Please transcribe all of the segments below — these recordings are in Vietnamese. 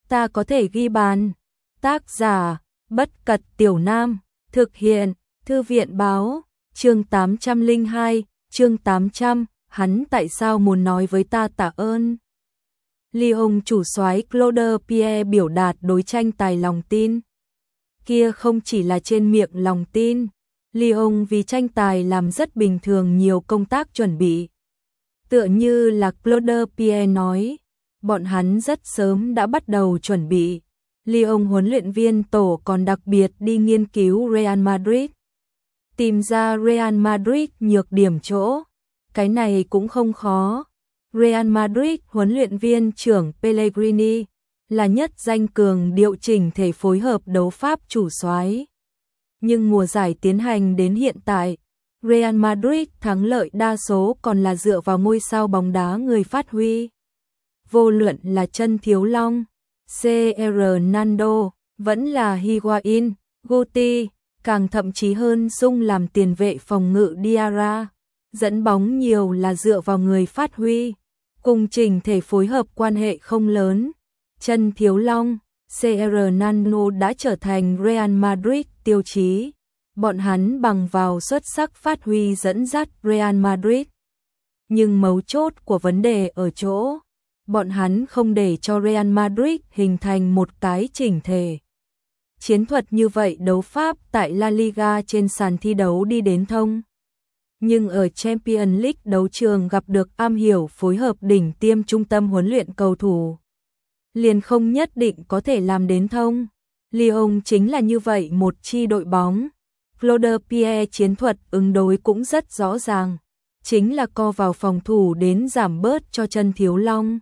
ta có thể ghi bàn. Tác giả, Bất Cật Tiểu Nam, thực hiện, Thư viện Báo, chương 802, chương 800, hắn tại sao muốn nói với ta tạ ơn. Lyon chủ soái Claude Pierre biểu đạt đối tranh tài lòng tin. Kia không chỉ là trên miệng lòng tin, Lyon vì tranh tài làm rất bình thường nhiều công tác chuẩn bị. Tựa như là Claude Pierre nói, bọn hắn rất sớm đã bắt đầu chuẩn bị. Lyon huấn luyện viên tổ còn đặc biệt đi nghiên cứu Real Madrid, tìm ra Real Madrid nhược điểm chỗ. Cái này cũng không khó. Real Madrid huấn luyện viên trưởng Pellegrini là nhất danh cường điệu chỉnh thể phối hợp đấu pháp chủ soái. Nhưng mùa giải tiến hành đến hiện tại, Real Madrid thắng lợi đa số còn là dựa vào ngôi sao bóng đá người phát huy. Vô luận là Chân Thiếu Long, CR Nando, vẫn là Higuain, Guti, càng thậm chí hơn Dung làm tiền vệ phòng ngự Diarra, dẫn bóng nhiều là dựa vào người phát huy, cùng chỉnh thể phối hợp quan hệ không lớn. Chân Thiếu Long, CR Nando đã trở thành Real Madrid tiêu chí, bọn hắn bằng vào xuất sắc phát huy dẫn dắt Real Madrid. Nhưng mấu chốt của vấn đề ở chỗ, bọn hắn không để cho Real Madrid hình thành một cái chỉnh thể. Chiến thuật như vậy đấu pháp tại La Liga trên sàn thi đấu đi đến thông. Nhưng ở Champions League đấu trường gặp được am hiểu phối hợp đỉnh tiêm trung tâm huấn luyện cầu thủ, liền không nhất định có thể làm đến thông. Lyon chính là như vậy một chi đội bóng. Claude Pierre chiến thuật ứng đối cũng rất rõ ràng, chính là co vào phòng thủ đến giảm bớt cho Chân Thiếu Long.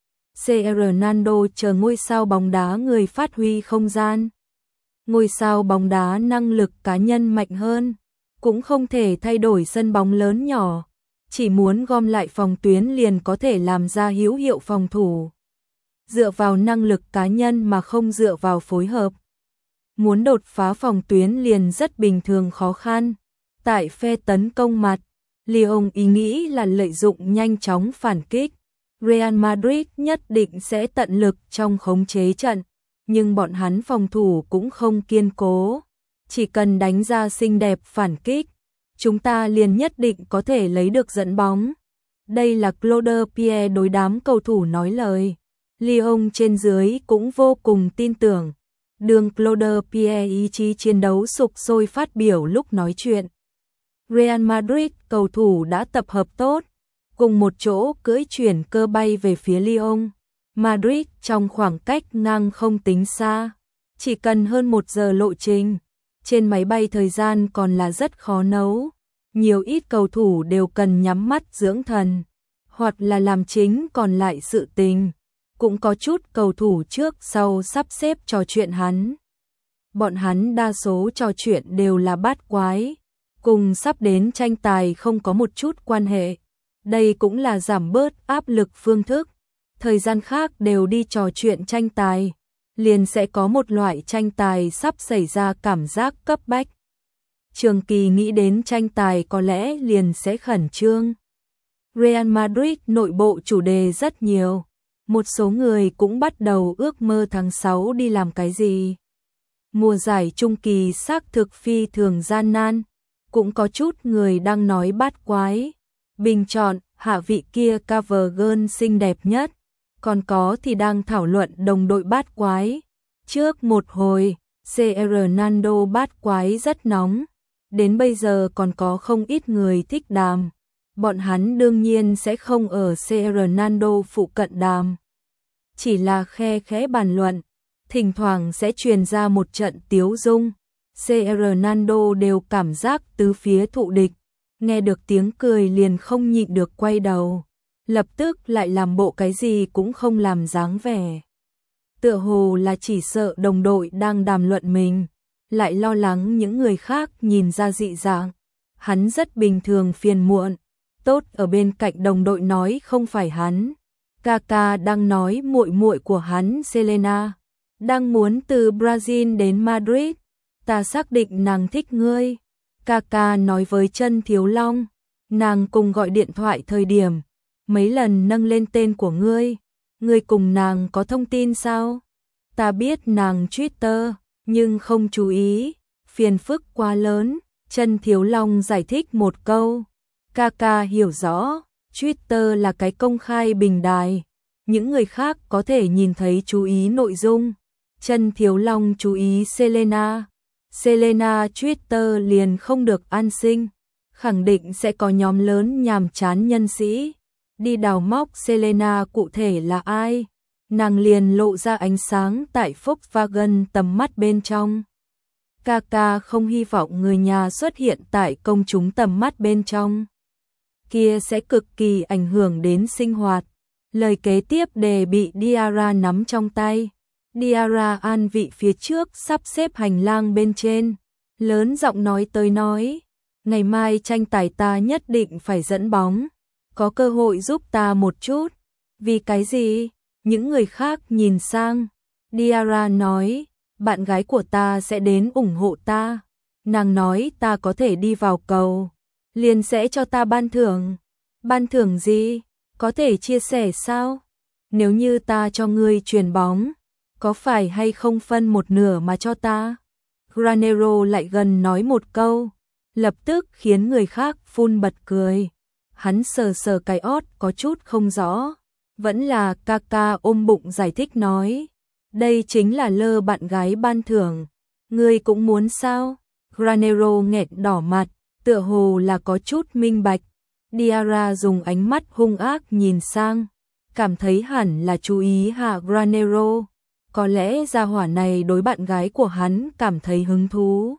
CR Nando chờ ngôi sao bóng đá người phát huy không gian. Ngôi sao bóng đá năng lực cá nhân mạnh hơn, cũng không thể thay đổi sân bóng lớn nhỏ, chỉ muốn gom lại phòng tuyến liền có thể làm ra hữu hiệu phòng thủ. Dựa vào năng lực cá nhân mà không dựa vào phối hợp, muốn đột phá phòng tuyến liền rất bình thường khó khăn. Tại phe tấn công mặt, Lyon ý nghĩ là lợi dụng nhanh chóng phản kích. Real Madrid nhất định sẽ tận lực trong khống chế trận, nhưng bọn hắn phòng thủ cũng không kiên cố. Chỉ cần đánh ra xinh đẹp phản kích, chúng ta liền nhất định có thể lấy được dẫn bóng. Đây là Claude Pierre đối đám cầu thủ nói lời. Lyon trên dưới cũng vô cùng tin tưởng. Đường Claude Pierre ý chí chiến đấu sục sôi phát biểu lúc nói chuyện. Real Madrid cầu thủ đã tập hợp tốt, cùng một chỗ cưỡi chuyển cơ bay về phía Lyon. Madrid trong khoảng cách ngang không tính xa, chỉ cần hơn 1 giờ lộ trình. Trên máy bay thời gian còn là rất khó nấu. Nhiều ít cầu thủ đều cần nhắm mắt dưỡng thần, hoặc là làm chính còn lại sự tình. Cũng có chút cầu thủ trước sau sắp xếp trò chuyện hắn. Bọn hắn đa số trò chuyện đều là bát quái, cùng sắp đến tranh tài không có một chút quan hệ. Đây cũng là giảm bớt áp lực phương thức. Thời gian khác đều đi trò chuyện tranh tài, liền sẽ có một loại tranh tài sắp xảy ra cảm giác cấp bách. Trường Kỳ nghĩ đến tranh tài có lẽ liền sẽ khẩn trương. Real Madrid nội bộ chủ đề rất nhiều. Một số người cũng bắt đầu ước mơ tháng 6 đi làm cái gì. Mùa giải trung kỳ xác thực phi thường gian nan. Cũng có chút người đang nói bát quái. Bình chọn, hạ vị kia cover girl xinh đẹp nhất. Còn có thì đang thảo luận đồng đội bát quái. Trước một hồi, CR Nando bát quái rất nóng. Đến bây giờ còn có không ít người thích đàm. Bọn hắn đương nhiên sẽ không ở CR Nando phụ cận đàm. Chỉ là khe khẽ bàn luận, thỉnh thoảng sẽ truyền ra một trận tiếu dung. CR Nando đều cảm giác tứ phía thụ địch, nghe được tiếng cười liền không nhịn được quay đầu, lập tức lại làm bộ cái gì cũng không làm dáng vẻ. Tựa hồ là chỉ sợ đồng đội đang đàm luận mình, lại lo lắng những người khác nhìn ra dị dạng. Hắn rất bình thường phiền muộn, tốt ở bên cạnh đồng đội nói không phải hắn. Kaka đang nói muội muội của hắn Selena đang muốn từ Brazil đến Madrid, ta xác định nàng thích ngươi. Kaka nói với Chân Thiếu Long, nàng cùng gọi điện thoại thời điểm mấy lần nâng lên tên của ngươi, ngươi cùng nàng có thông tin sao? Ta biết nàng Twitter, nhưng không chú ý, phiền phức quá lớn. Chân Thiếu Long giải thích một câu. Kaka hiểu rõ, Twitter là cái công khai bình đài. Những người khác có thể nhìn thấy chú ý nội dung. Chân Thiếu Long chú ý Selena. Selena Twitter liền không được an sinh. Khẳng định sẽ có nhóm lớn nhàm chán nhân sĩ đi đào móc Selena cụ thể là ai. Nàng liền lộ ra ánh sáng tại Volkswagen tầm mắt bên trong. Kaka không hy vọng người nhà xuất hiện tại công chúng tầm mắt bên trong. Kia sẽ cực kỳ ảnh hưởng đến sinh hoạt. Lời kế tiếp đề bị Diarra nắm trong tay. Diarra an vị phía trước sắp xếp hành lang bên trên. Lớn giọng nói tới nói. Ngày mai tranh tài ta nhất định phải dẫn bóng. Có cơ hội giúp ta một chút. Vì cái gì? Những người khác nhìn sang. Diarra nói. Bạn gái của ta sẽ đến ủng hộ ta. Nàng nói ta có thể đi vào cầu. Liền sẽ cho ta ban thưởng. Ban thưởng gì? Có thể chia sẻ sao? Nếu như ta cho ngươi chuyền bóng, có phải hay không phân một nửa mà cho ta? Granero lại gần nói một câu, lập tức khiến người khác phun bật cười. Hắn sờ sờ cái ót có chút không rõ. Vẫn là Kaka ôm bụng giải thích nói. Đây chính là lơ bạn gái ban thưởng. Ngươi cũng muốn sao? Granero nghẹn đỏ mặt, tựa hồ là có chút minh bạch. Diarra dùng ánh mắt hung ác nhìn sang, cảm thấy hẳn là chú ý hạ Granero. Có lẽ gia hỏa này đối bạn gái của hắn cảm thấy hứng thú.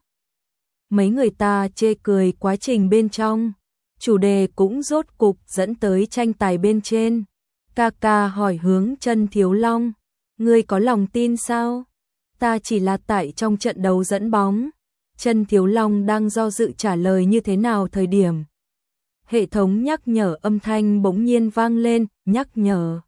Mấy người ta chê cười quá trình bên trong, chủ đề cũng rốt cục dẫn tới tranh tài bên trên. Kaka hỏi hướng Chân Thiếu Long, ngươi có lòng tin sao? Ta chỉ là tại trong trận đấu dẫn bóng. Chân Thiếu Long đang do dự trả lời như thế nào thời điểm. Hệ thống nhắc nhở âm thanh bỗng nhiên vang lên, nhắc nhở.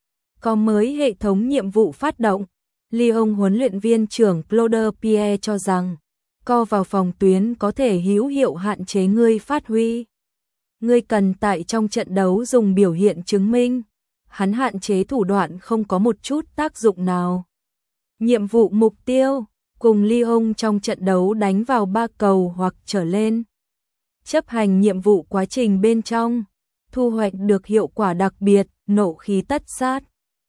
Có mới hệ thống nhiệm vụ phát động. Lyon huấn luyện viên trưởng Claude Pierre cho rằng, co vào phòng tuyến có thể hữu hiệu hạn chế ngươi phát huy. Ngươi cần tại trong trận đấu dùng biểu hiện chứng minh. Hắn hạn chế thủ đoạn không có một chút tác dụng nào. Nhiệm vụ mục tiêu, cùng Lyon trong trận đấu đánh vào 3 cầu hoặc trở lên. Chấp hành nhiệm vụ quá trình bên trong, thu hoạch được hiệu quả đặc biệt, nộ khí tất sát.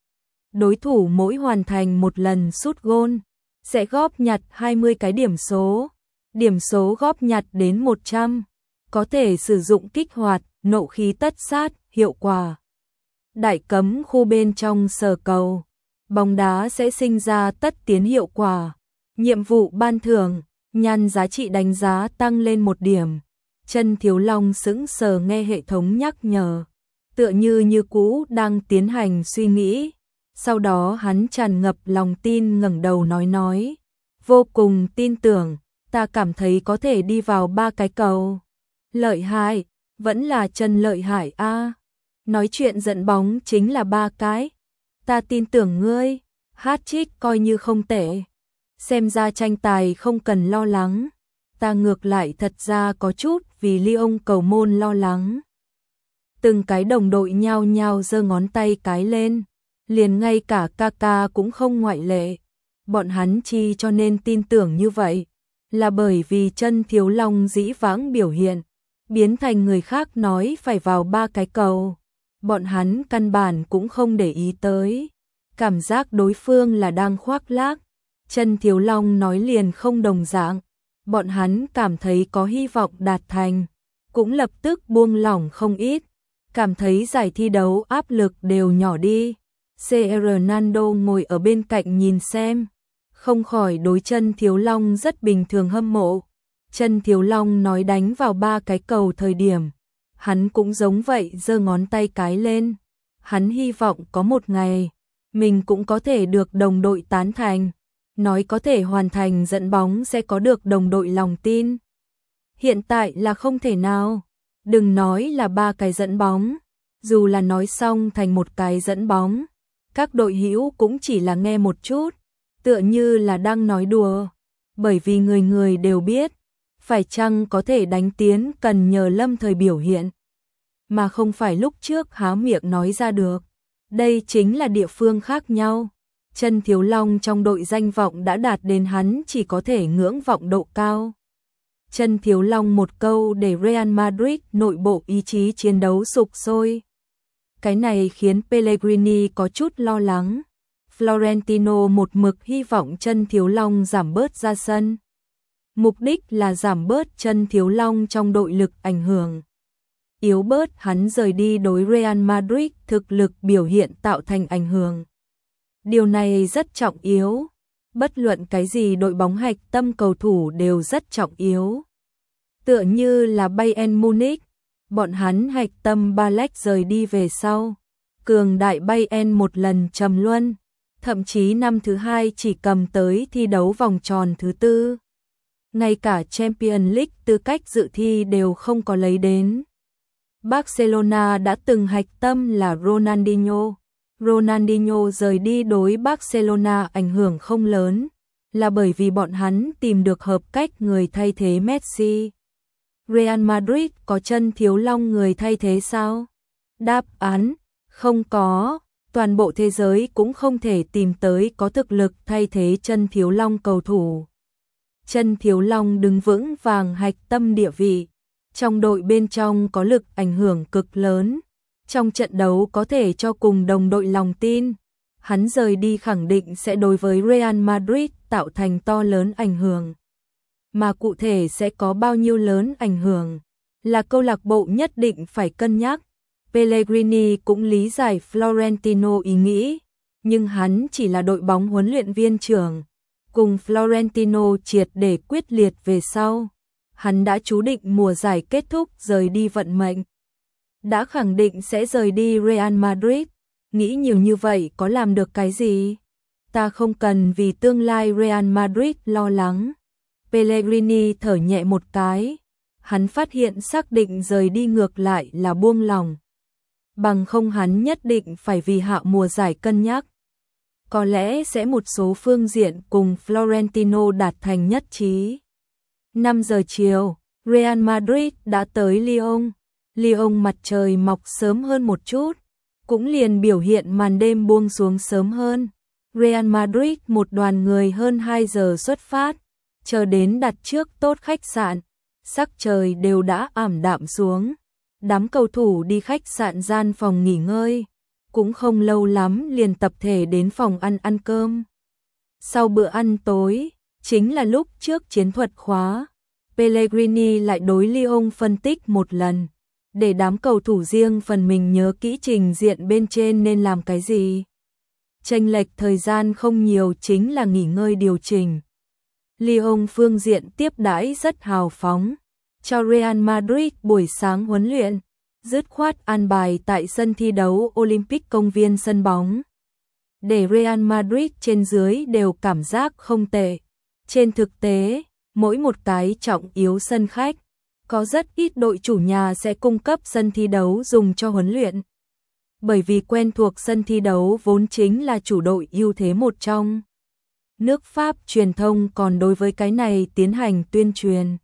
Đối thủ mỗi hoàn thành một lần sút gôn, sẽ góp nhặt 20 cái điểm số. Điểm số góp nhặt đến 100, có thể sử dụng kích hoạt, nộ khí tất sát, hiệu quả. Đại cấm khu bên trong sở cầu, bóng đá sẽ sinh ra tất tiến hiệu quả. Nhiệm vụ ban thưởng, nhăn giá trị đánh giá tăng lên 1 điểm. Chân Thiếu Long sững sờ nghe hệ thống nhắc nhở, tựa như cũ đang tiến hành suy nghĩ. Sau đó hắn tràn ngập lòng tin ngẩng đầu nói, vô cùng tin tưởng, ta cảm thấy có thể đi vào 3 cái cầu. Lợi hại, vẫn là Chân lợi hại a. Nói chuyện dẫn bóng chính là 3 cái. Ta tin tưởng ngươi, hat-trick coi như không tệ. Xem ra tranh tài không cần lo lắng. Ta ngược lại thật ra có chút vì Lyon cầu môn lo lắng. Từng cái đồng đội nhao nhao giơ ngón tay cái lên, liền ngay cả Kaka cũng không ngoại lệ. Bọn hắn chi cho nên tin tưởng như vậy, là bởi vì Chân Thiếu Long dĩ vãng biểu hiện, biến thành người khác nói phải vào 3 cái cầu. Bọn hắn căn bản cũng không để ý tới. Cảm giác đối phương là đang khoác lác. Chân Thiếu Long nói liền không đồng dạng. Bọn hắn cảm thấy có hy vọng đạt thành, cũng lập tức buông lỏng không ít, cảm thấy giải thi đấu áp lực đều nhỏ đi. Ronaldo ngồi ở bên cạnh nhìn xem, không khỏi đối Chân Thiếu Long rất bình thường hâm mộ. Chân Thiếu Long nói đánh vào 3 cái cầu thời điểm, hắn cũng giống vậy giơ ngón tay cái lên. Hắn hy vọng có một ngày, mình cũng có thể được đồng đội tán thành. Nói có thể hoàn thành dẫn bóng sẽ có được đồng đội lòng tin. Hiện tại là không thể nào. Đừng nói là 3 cái dẫn bóng. Dù là nói xong thành một cái dẫn bóng, các đội hữu cũng chỉ là nghe một chút, tựa như là đang nói đùa. Bởi vì người người đều biết, phải chăng có thể đánh tiến cần nhờ lâm thời biểu hiện, mà không phải lúc trước há miệng nói ra được. Đây chính là địa phương khác nhau. Chân Thiếu Long trong đội danh vọng đã đạt đến hắn chỉ có thể ngưỡng vọng độ cao. Chân Thiếu Long một câu để Real Madrid nội bộ ý chí chiến đấu sục sôi. Cái này khiến Pellegrini có chút lo lắng. Florentino một mực hy vọng Chân Thiếu Long giảm bớt ra sân. Mục đích là giảm bớt Chân Thiếu Long trong đội lực ảnh hưởng. Yếu bớt hắn rời đi đối Real Madrid thực lực biểu hiện tạo thành ảnh hưởng. Điều này rất trọng yếu. Bất luận cái gì đội bóng hạch tâm cầu thủ đều rất trọng yếu. Tựa như là Bayern Munich, bọn hắn hạch tâm Balek rời đi về sau. Cường đại Bayern một lần trầm luân, thậm chí năm thứ hai chỉ cầm tới thi đấu vòng tròn thứ tư. Ngay cả Champions League tư cách dự thi đều không có lấy đến. Barcelona đã từng hạch tâm là Ronaldinho. Ronaldinho rời đi đối Barcelona ảnh hưởng không lớn, là bởi vì bọn hắn tìm được hợp cách người thay thế Messi. Real Madrid có Chân Thiếu Long người thay thế sao? Đáp án, không có. Toàn bộ thế giới cũng không thể tìm tới có thực lực thay thế Chân Thiếu Long cầu thủ. Chân Thiếu Long đứng vững vàng hạch tâm địa vị. Trong đội bên trong có lực ảnh hưởng cực lớn. Trong trận đấu có thể cho cùng đồng đội lòng tin. Hắn rời đi khẳng định sẽ đối với Real Madrid tạo thành to lớn ảnh hưởng. Mà cụ thể sẽ có bao nhiêu lớn ảnh hưởng là câu lạc bộ nhất định phải cân nhắc. Pellegrini cũng lý giải Florentino ý nghĩ, nhưng hắn chỉ là đội bóng huấn luyện viên trưởng. Cùng Florentino triệt để quyết liệt về sau, hắn đã chú định mùa giải kết thúc rời đi vận mệnh. Đã khẳng định sẽ rời đi Real Madrid, nghĩ nhiều như vậy có làm được cái gì? Ta không cần vì tương lai Real Madrid lo lắng. Pellegrini thở nhẹ một cái, hắn phát hiện xác định rời đi ngược lại là buông lòng. Bằng không hắn nhất định phải vì hạ mùa giải cân nhắc. Có lẽ sẽ một số phương diện cùng Florentino đạt thành nhất trí. 5 giờ chiều, Real Madrid đã tới Lyon. Lyon mặt trời mọc sớm hơn một chút, cũng liền biểu hiện màn đêm buông xuống sớm hơn. Real Madrid một đoàn người hơn 2 giờ xuất phát, chờ đến đặt trước tốt khách sạn, sắc trời đều đã ảm đạm xuống. Đám cầu thủ đi khách sạn gian phòng nghỉ ngơi, cũng không lâu lắm liền tập thể đến phòng ăn cơm. Sau bữa ăn tối, chính là lúc trước chiến thuật khóa, Pellegrini lại đối Lyon phân tích một lần, để đám cầu thủ riêng phần mình nhớ kỹ trình diện bên trên nên làm cái gì. Chênh lệch thời gian không nhiều chính là nghỉ ngơi điều chỉnh. Lyon phương diện tiếp đãi rất hào phóng, cho Real Madrid buổi sáng huấn luyện, dứt khoát an bài tại sân thi đấu Olympic công viên sân bóng. Để Real Madrid trên dưới đều cảm giác không tệ. Trên thực tế, mỗi một cái trọng yếu sân khách, có rất ít đội chủ nhà sẽ cung cấp sân thi đấu dùng cho huấn luyện. Bởi vì quen thuộc sân thi đấu vốn chính là chủ đội ưu thế một trong. Nước Pháp truyền thông còn đối với cái này tiến hành tuyên truyền.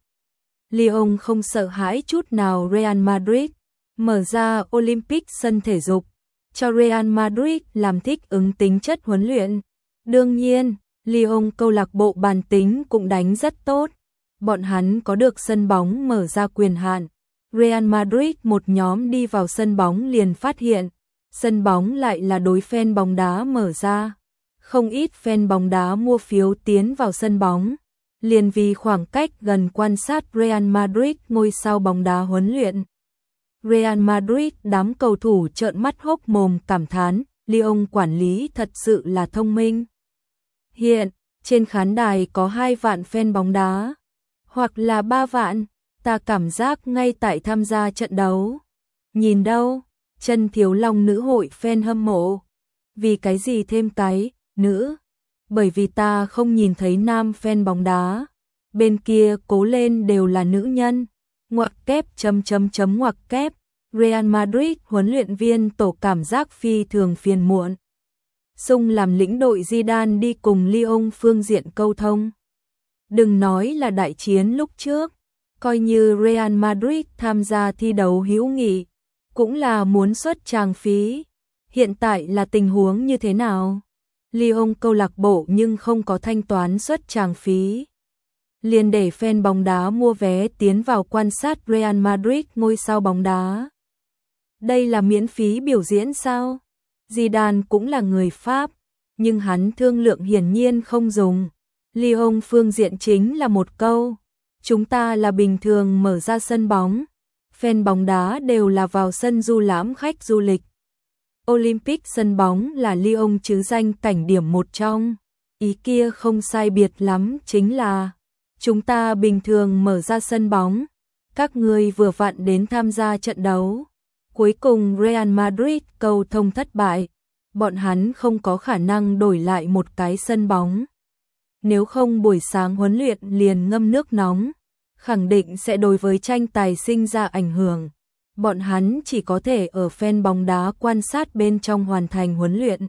Lyon không sợ hãi chút nào Real Madrid, mở ra Olympic sân thể dục, cho Real Madrid làm thích ứng tính chất huấn luyện. Đương nhiên, Lyon câu lạc bộ bản tính cũng đánh rất tốt. Bọn hắn có được sân bóng mở ra quyền hạn. Real Madrid một nhóm đi vào sân bóng liền phát hiện, sân bóng lại là đối fan bóng đá mở ra. Không ít fan bóng đá mua phiếu tiến vào sân bóng, liền vì khoảng cách gần quan sát Real Madrid ngôi sao bóng đá huấn luyện. Real Madrid đám cầu thủ trợn mắt hốc mồm cảm thán, Lyon quản lý thật sự là thông minh. Hiện, trên khán đài có 2 vạn fan bóng đá, hoặc là 3 vạn, ta cảm giác ngay tại tham gia trận đấu. Nhìn đâu, Chân Thiếu Long nữ hội fan hâm mộ. Vì cái gì thêm cái nữ? Bởi vì ta không nhìn thấy nam fan bóng đá. Bên kia cố lên đều là nữ nhân. Ngoặc kép ngoặc kép. Real Madrid huấn luyện viên tổ cảm giác phi thường phiền muộn. Sung làm lĩnh đội Zidane đi cùng Lyon phương diện câu thông. Đừng nói là đại chiến lúc trước, coi như Real Madrid tham gia thi đấu hữu nghị, cũng là muốn xuất tràng phí. Hiện tại là tình huống như thế nào? Lyon câu lạc bộ nhưng không có thanh toán suất tràng phí. Liền để fan bóng đá mua vé tiến vào quan sát Real Madrid ngôi sao bóng đá. Đây là miễn phí biểu diễn sao? Zidane cũng là người Pháp, nhưng hắn thương lượng hiển nhiên không dùng. Lyon phương diện chính là một câu. Chúng ta là bình thường mở ra sân bóng. Fan bóng đá đều là vào sân du lãm khách du lịch. Olympic sân bóng là Lyon chứ danh cảnh điểm một trong. Ý kia không sai biệt lắm chính là chúng ta bình thường mở ra sân bóng. Các người vừa vặn đến tham gia trận đấu. Cuối cùng Real Madrid cầu thông thất bại. Bọn hắn không có khả năng đổi lại một cái sân bóng. Nếu không buổi sáng huấn luyện liền ngâm nước nóng, khẳng định sẽ đối với tranh tài sinh ra ảnh hưởng. Bọn hắn chỉ có thể ở fan bóng đá quan sát bên trong hoàn thành huấn luyện.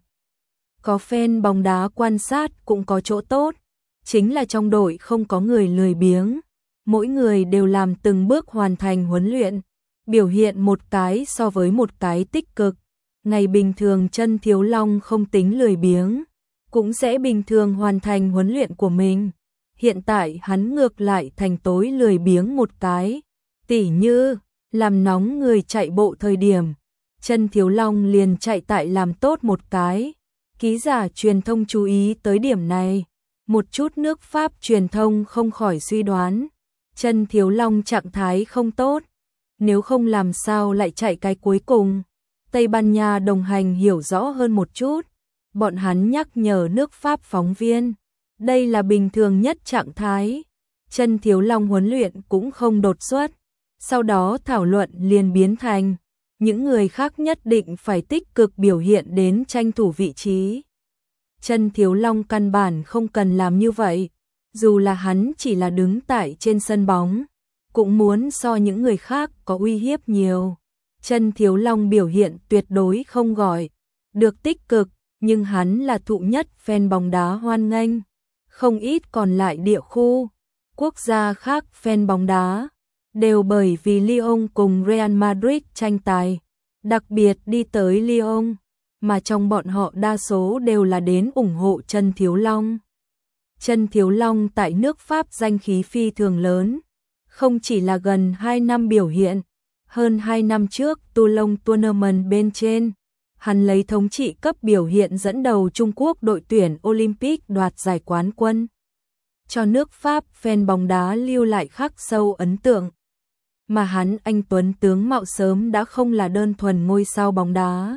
Có fan bóng đá quan sát cũng có chỗ tốt, chính là trong đội không có người lười biếng. Mỗi người đều làm từng bước hoàn thành huấn luyện, biểu hiện một cái so với một cái tích cực. Ngày bình thường Chân Thiếu Long không tính lười biếng, cũng sẽ bình thường hoàn thành huấn luyện của mình. Hiện tại hắn ngược lại thành tối lười biếng một cái, tỉ như làm nóng người chạy bộ thời điểm, Chân Thiếu Long liền chạy tại làm tốt một cái. Ký giả truyền thông chú ý tới điểm này, một chút nước Pháp truyền thông không khỏi suy đoán, Chân Thiếu Long trạng thái không tốt, nếu không làm sao lại chạy cái cuối cùng. Tây Ban Nha đồng hành hiểu rõ hơn một chút, bọn hắn nhắc nhở nước Pháp phóng viên, đây là bình thường nhất trạng thái. Chân Thiếu Long huấn luyện cũng không đột xuất, sau đó thảo luận liền biến thành những người khác nhất định phải tích cực biểu hiện đến tranh thủ vị trí. Chân Thiếu Long căn bản không cần làm như vậy, dù là hắn chỉ là đứng tại trên sân bóng, cũng muốn so những người khác có uy hiếp nhiều. Chân Thiếu Long biểu hiện tuyệt đối không gọi được tích cực, nhưng hắn là thụ nhất fan bóng đá hoan nghênh. Không ít còn lại địa khu, quốc gia khác fan bóng đá, đều bởi vì Lyon cùng Real Madrid tranh tài, đặc biệt đi tới Lyon, mà trong bọn họ đa số đều là đến ủng hộ Chân Thiếu Long. Chân Thiếu Long tại nước Pháp danh khí phi thường lớn, không chỉ là gần 2 năm biểu hiện, hơn 2 năm trước Toulon Tournament bên trên, hắn lấy thống trị cấp biểu hiện dẫn đầu Trung Quốc đội tuyển Olympic đoạt giải quán quân. Cho nước Pháp fan bóng đá lưu lại khắc sâu ấn tượng. Mà hắn anh tuấn tướng mạo sớm đã không là đơn thuần ngôi sao bóng đá.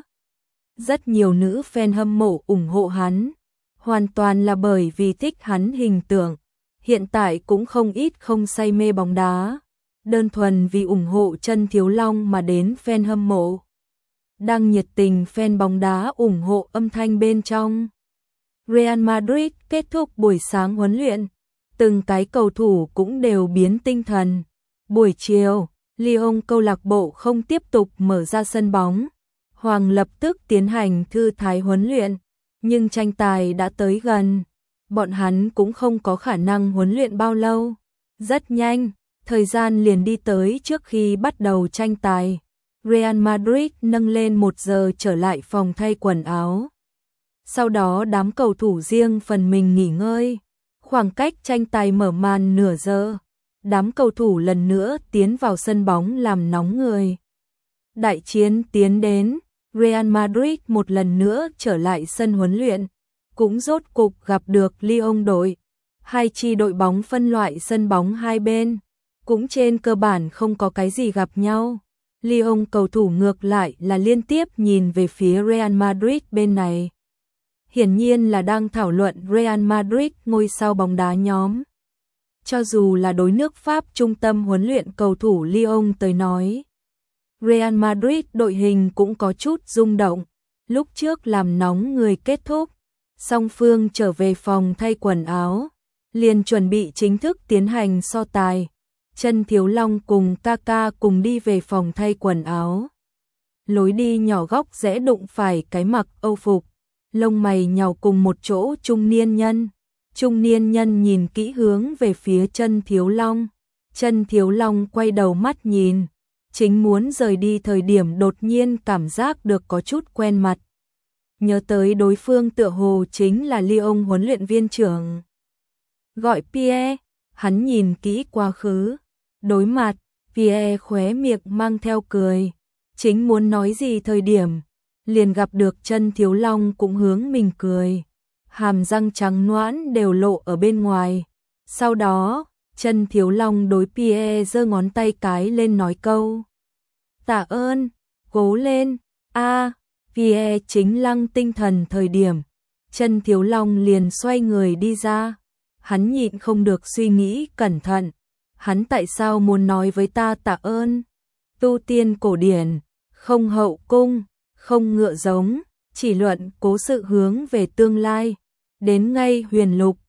Rất nhiều nữ fan hâm mộ ủng hộ hắn, hoàn toàn là bởi vì thích hắn hình tượng. Hiện tại cũng không ít không say mê bóng đá, đơn thuần vì ủng hộ Chân Thiếu Long mà đến fan hâm mộ. Đang nhiệt tình fan bóng đá ủng hộ âm thanh bên trong. Real Madrid kết thúc buổi sáng huấn luyện, từng cái cầu thủ cũng đều biến tinh thần. Buổi chiều, Lyon câu lạc bộ không tiếp tục mở ra sân bóng, Hoàng lập tức tiến hành thư thái huấn luyện, nhưng tranh tài đã tới gần, bọn hắn cũng không có khả năng huấn luyện bao lâu. Rất nhanh, thời gian liền đi tới trước khi bắt đầu tranh tài. Real Madrid nâng lên 1 giờ trở lại phòng thay quần áo. Sau đó đám cầu thủ riêng phần mình nghỉ ngơi. Khoảng cách tranh tài mở màn nửa giờ, đám cầu thủ lần nữa tiến vào sân bóng làm nóng người. Đại chiến tiến đến, Real Madrid một lần nữa trở lại sân huấn luyện, cũng rốt cục gặp được Lyon đội. Hai chi đội bóng phân loại sân bóng hai bên, cũng trên cơ bản không có cái gì gặp nhau. Lyon cầu thủ ngược lại là liên tiếp nhìn về phía Real Madrid bên này. Hiển nhiên là đang thảo luận Real Madrid ngôi sao bóng đá nhóm. Cho dù là đối nước Pháp trung tâm huấn luyện cầu thủ Lyon tới nói, Real Madrid đội hình cũng có chút rung động. Lúc trước làm nóng người kết thúc, song phương trở về phòng thay quần áo, liền chuẩn bị chính thức tiến hành so tài. Chân Thiếu Long cùng Kaka cùng đi về phòng thay quần áo. Lối đi nhỏ góc rẽ đụng phải cái mặc Âu phục, lông mày nhàu cùng một chỗ trung niên nhân. Trung niên nhân nhìn kỹ hướng về phía Chân Thiếu Long. Chân Thiếu Long quay đầu mắt nhìn, chính muốn rời đi thời điểm đột nhiên cảm giác được có chút quen mặt. nhớ tới đối phương tựa hồ chính là Lyon huấn luyện viên trưởng. Gọi Pierre, hắn nhìn kỹ quá khứ, đối mặt, Pierre khóe miệng mang theo cười, chính muốn nói gì thời điểm, liền gặp được Chân Thiếu Long cũng hướng mình cười, hàm răng trắng nõn đều lộ ở bên ngoài. Sau đó, Chân Thiếu Long đối Pierre giơ ngón tay cái lên nói câu: "Tạ ơn, cố lên." Pierre chính lăng tinh thần thời điểm, Chân Thiếu Long liền xoay người đi ra. Hắn nhịn không được suy nghĩ cẩn thận, hắn tại sao muốn nói với ta tạ ơn? Tu tiên cổ điển, không hậu cung, không ngựa giống, chỉ luận cố sự hướng về tương lai. Đến ngay Huyền Lục,